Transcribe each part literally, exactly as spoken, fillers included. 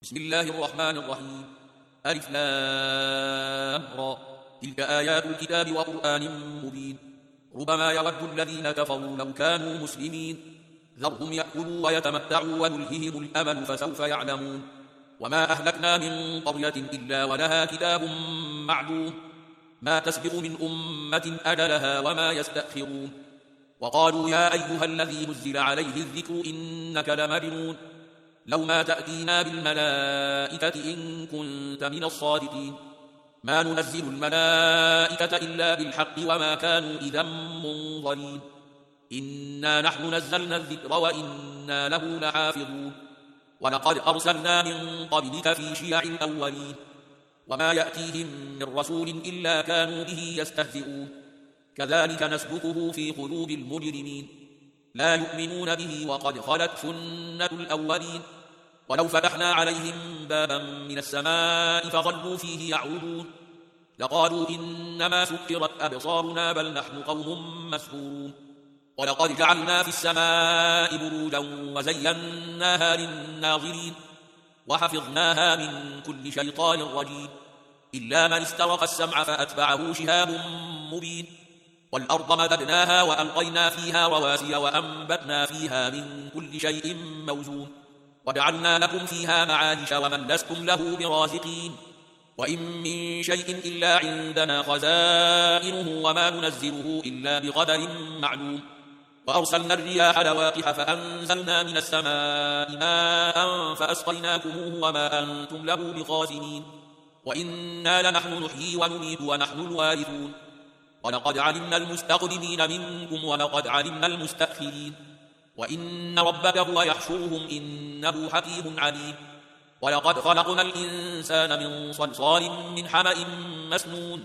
بسم الله الرحمن الرحيم. ألف لام را. تلك آيات الكتاب وقرآن مبين. ربما يود الذين كفروا لو كانوا مسلمين ذرهم يأكلوا ويتمتعوا ويلههم الأمل فسوف يعلمون. وما أهلكنا من قرية إلا ولها كتاب معلوم ما تسبق من أمة أجلها وما يستأخرون. وقالوا يا أيها الذي نزل عليه الذكر إنك لمجنون لو ما تأتينا بالملائكة إن كنت من الصادقين. ما ننزل الملائكة إلا بالحق وما كانوا إذا منظرين. إنا نحن نزلنا الذكر وإنا له لحافظون. ولقد أرسلنا من قبلك في شيع الأولين وما يأتيهم من رسول إلا كانوا به يستهزئون. كذلك نسلكه في قلوب المجرمين لا يؤمنون به وقد خلت سنة الأولين. ولو فتحنا عليهم بابا من السماء فظلوا فيه يعرضون لقالوا إنما سكرت أبصارنا بل نحن قوم مسحورون. ولقد جعلنا في السماء بروجا وزيناها للناظرين وحفظناها من كل شيطان رجيم إلا من استرق السمع فأتبعه شهاب مبين. والأرض مددناها وألقينا فيها رواسي وأنبتنا فيها من كل شيء موزون وجعلنا لكم فيها معايش ومن لستم له برازقين. وإن من شيء إلا عندنا خزائنه وما ننزله إلا بقدر معلوم. وأرسلنا الرياح لواقح فأنزلنا من السماء ماء فأسقيناكموه وما أنتم له بخازنين. وإنا لنحن نحيي ونميت ونحن الوارثون. ولقد علمنا المستقدمين منكم ولقد علمنا المستأخرين. وإن ربك هو يحشرهم إنه حكيم عليم. ولقد خلقنا الإنسان من صلصال من حمأ مسنون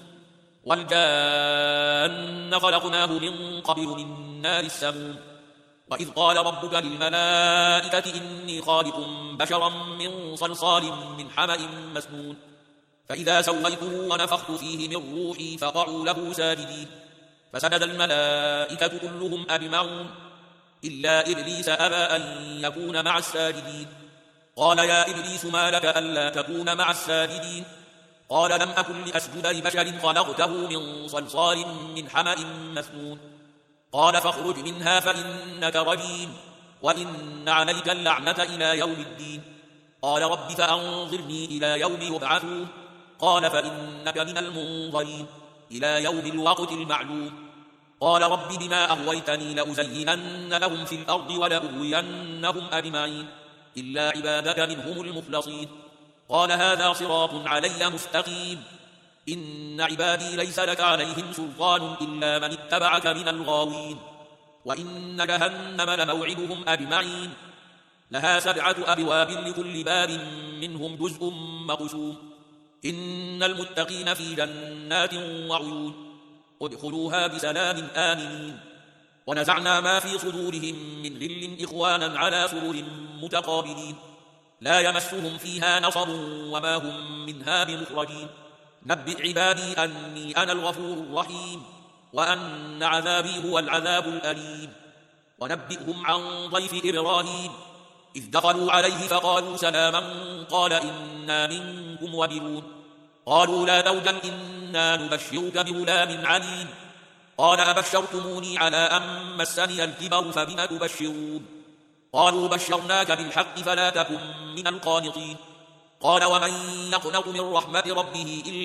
والجان خلقناه من قبل من نار السموم. وإذ قال ربك للملائكة إني خالق بشرا من صلصال من حمأ مسنون فإذا سويته ونفخت فيه من روحي فقعوا له ساجدين فسجد الملائكة كلهم أجمعون إلا إبليس أبى أن يكون مع الساجدين. قال يا إبليس ما لك ألا تكون مع الساجدين؟ قال لم أكن لأسجد لبشر خلقته من صلصال من حمأ مسنون. قال فاخرج منها فإنك رجيم وإن عليك اللعنة إلى يوم الدين. قال رب فأنظرني إلى يوم يبعثون. قال فإنك من المنظرين إلى يوم الوقت المعلوم. قال رب بما أغويتني لأزينن لهم في الأرض ولأغوينهم أجمعين إلا عبادك منهم المخلصين. قال هذا صراط علي مستقيم. إن عبادي ليس لك عليهم سلطان إلا من اتبعك من الغاوين. وإن جهنم لموعدهم أجمعين لها سبعة أبواب لكل باب منهم جزء مقسوم. إن المتقين في جنات وعيون ادخلوها بسلام آمنين. ونزعنا ما في صدورهم من غل إخوانا على سرر متقابلين لا يمسهم فيها نصب وما هم منها بمخرجين. نبئ عبادي أني أنا الغفور الرحيم وأن عذابي هو العذاب الأليم. ونبئهم عن ضيف إبراهيم إذ دخلوا عليه فقالوا سلاما قال إنا منكم وجلون. قالوا لا توجل إنا نبشرك بغلام عليم. قال أبشرتموني على أن مسني الكبر فبم تبشرون؟ قالوا بشرناك بالحق فلا تكن من القانطين. قال ومن يقنط من رحمة ربه إلا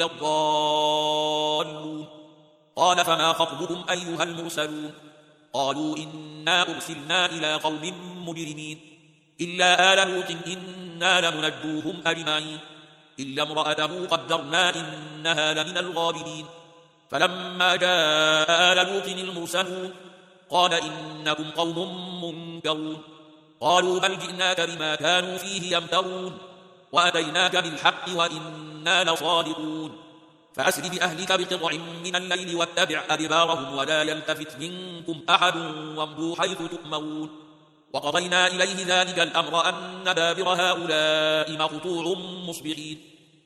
الضالون. قال فما خطبكم أيها المرسلون؟ قالوا إنا أرسلنا إلى قوم مجرمين إلا آل لوط إنا لمنجوهم أجمعين إلا امرأته قدرنا إنها لمن الغابرين. فلما جاء آل لوط المرسلون قال إنكم قوم منكرون. قالوا بل جئناك بما كانوا فيه يمترون وأتيناك بالحق وإنا لصادقون. فأسر بأهلك بقطع من الليل واتبع أدبارهم ولا يلتفت منكم أحد وامضوا حيث تؤمرون. وقضينا إليه ذلك الأمر أن دابر هؤلاء مقطوع مصبحين.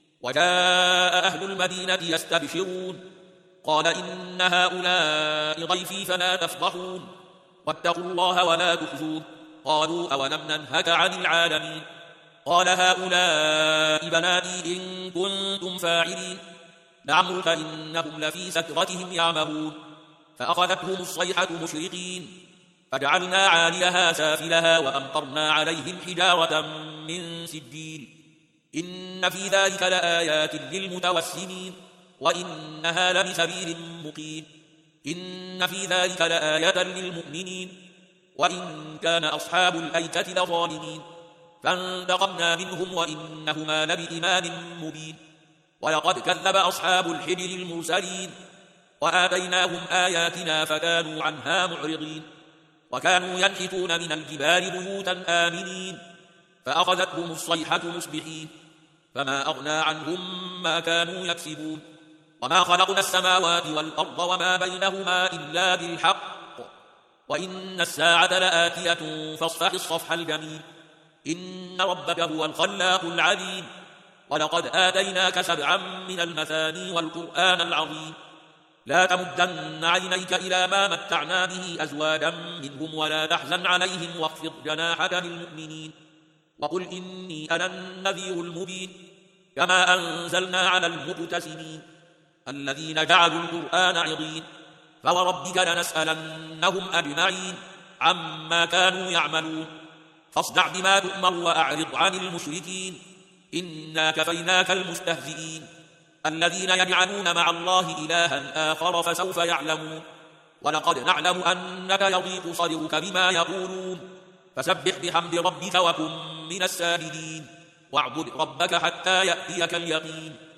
وجاء أهل المدينة يستبشرون قال إن هؤلاء ضيفي فلا تفضحون واتقوا الله ولا تخزون. قالوا أولم ننهك عن العالمين قال هؤلاء بناتي إن كنتم فاعلين لعمرك إنهم لفي سكرتهم يعمهون فأخذتهم الصيحة مشرقين فجعلنا عاليها سافلها وأمطرنا عليهم حجارة من سجيل إن في ذلك لآيات للمتوسمين وإنها لبسبيل مقيم إن في ذلك لآية للمؤمنين وإن كان أصحاب الأيكة لظالمين فانتقمنا منهم وإنهما لبإمام مبين ولقد كذب أصحاب الحجر المرسلين وآتيناهم آياتنا فكانوا عنها معرضين وكانوا ينحتون من الجبال بيوتا آمنين فأخذتهم الصيحة مصبحين فما أغنى عنهم ما كانوا يكسبون وما خلقنا السماوات والأرض وما بينهما إلا بالحق وإن الساعة لآتية فاصفح الصفح الجميل إن ربك هو الخلاق العليم ولقد آتيناك سبعا من المثاني والقرآن العظيم لا تمدن عينيك إلى ما متعنا به أزواجا منهم ولا تحزن عليهم واخفض جناحك للمؤمنين وقل إني أنا النذير المبين كما أنزلنا على المقتسمين الذين جعلوا القرآن عضين فوربك لنسألنهم أجمعين عما كانوا يعملون فاصدع بما تؤمر وأعرض عن المشركين إنا كفيناك المستهزئين الذين يجعلون مع الله إلها آخر فسوف يعلمون ولقد نعلم أنك يضيق صدرك بما يقولون فسبح بحمد ربك وكن من الساجدين واعبد ربك حتى يأتيك اليقين